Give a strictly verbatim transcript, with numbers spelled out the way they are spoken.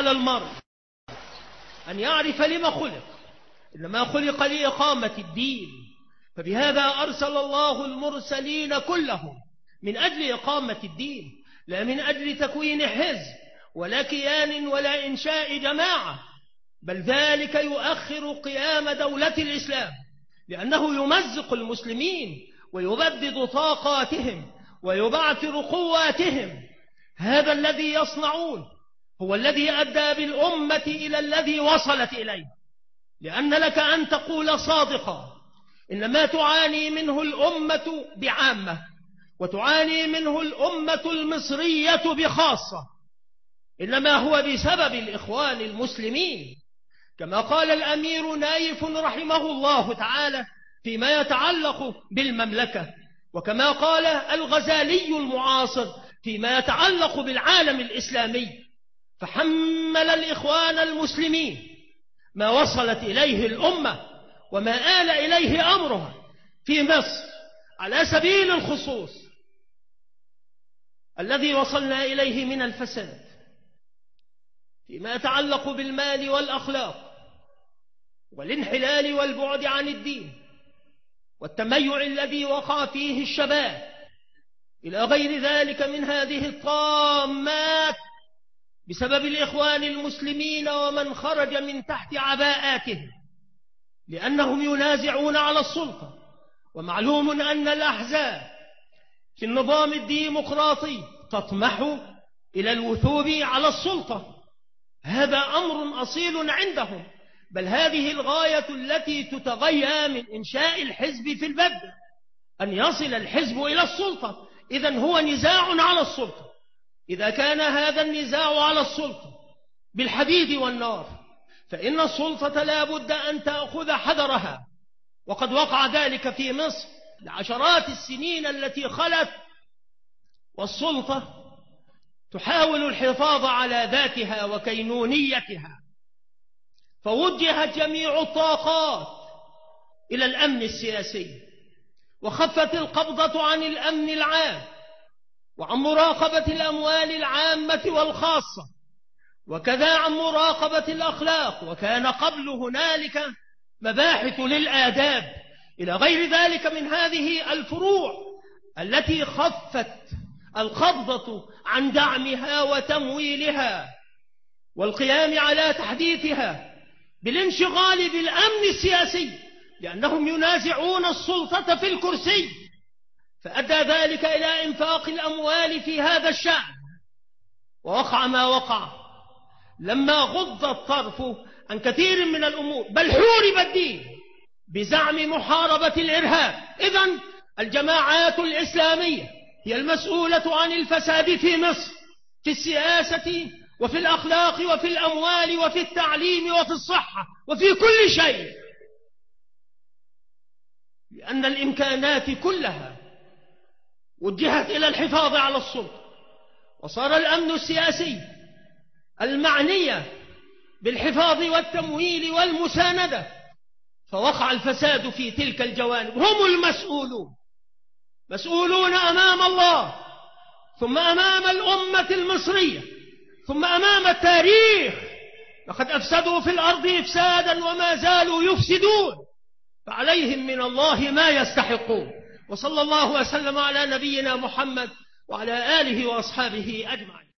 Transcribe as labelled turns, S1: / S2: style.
S1: على المرء أن يعرف لما خلق، إنما خلق لإقامة الدين، فبهذا أرسل الله المرسلين كلهم من أجل إقامة الدين، لا من أجل تكوين حزب ولا كيان ولا إنشاء جماعة، بل ذلك يؤخر قيام دولة الإسلام، لأنه يمزق المسلمين ويبدد طاقاتهم ويبعثر قواتهم. هذا الذي يصنعون هو الذي أدى بالأمة إلى الذي وصلت إليه، لأن لك أن تقول صادقا إن ما تعاني منه الأمة بعامة وتعاني منه الأمة المصرية بخاصة إنما هو بسبب الإخوان المسلمين، كما قال الأمير نايف رحمه الله تعالى فيما يتعلق بالمملكة، وكما قال الغزالي المعاصر فيما يتعلق بالعالم الإسلامي، فحمل الإخوان المسلمين ما وصلت إليه الأمة وما آل إليه أمرها في مصر على سبيل الخصوص الذي وصلنا إليه من الفساد فيما يتعلق بالمال والأخلاق والانحلال والبعد عن الدين والتميع الذي وقع فيه الشباب إلى غير ذلك من هذه الطامات بسبب الإخوان المسلمين ومن خرج من تحت عباءاتهم، لأنهم ينازعون على السلطة. ومعلوم أن الأحزاب في النظام الديمقراطي تطمح إلى الوثوب على السلطة، هذا أمر أصيل عندهم، بل هذه الغاية التي تتغيى من إنشاء الحزب في البدء، أن يصل الحزب إلى السلطة. إذن هو نزاع على السلطة. إذا كان هذا النزاع على السلطة بالحديد والنار فإن السلطة لا بد أن تأخذ حذرها، وقد وقع ذلك في مصر لعشرات السنين التي خلت، والسلطة تحاول الحفاظ على ذاتها وكينونيتها، فوجهت جميع الطاقات إلى الأمن السياسي، وخفت القبضة عن الأمن العام وعن مراقبة الأموال العامة والخاصة، وكذا عن مراقبة الأخلاق، وكان قبل هنالك مباحث للآداب إلى غير ذلك من هذه الفروع التي خفت القبضة عن دعمها وتمويلها والقيام على تحديثها بالانشغال بالأمن السياسي، لأنهم ينازعون السلطة في الكرسي، فأدى ذلك إلى إنفاق الأموال في هذا الشأن. ووقع ما وقع لما غض الطرف عن كثير من الأمور، بل حورب الدين بزعم محاربة الإرهاب. إذن الجماعات الإسلامية هي المسؤولة عن الفساد في مصر، في السياسة وفي الأخلاق وفي الأموال وفي التعليم وفي الصحة وفي كل شيء، لأن الإمكانات كلها وجهت إلى الحفاظ على السلطة، وصار الأمن السياسي المعنية بالحفاظ والتمويل والمساندة، فوقع الفساد في تلك الجوانب. هم المسؤولون، مسؤولون أمام الله، ثم أمام الأمة المصرية، ثم أمام التاريخ. لقد أفسدوا في الأرض إفسادا وما زالوا يفسدون، فعليهم من الله ما يستحقون. وصلى الله وسلم على نبينا محمد وعلى آله وأصحابه أجمعين.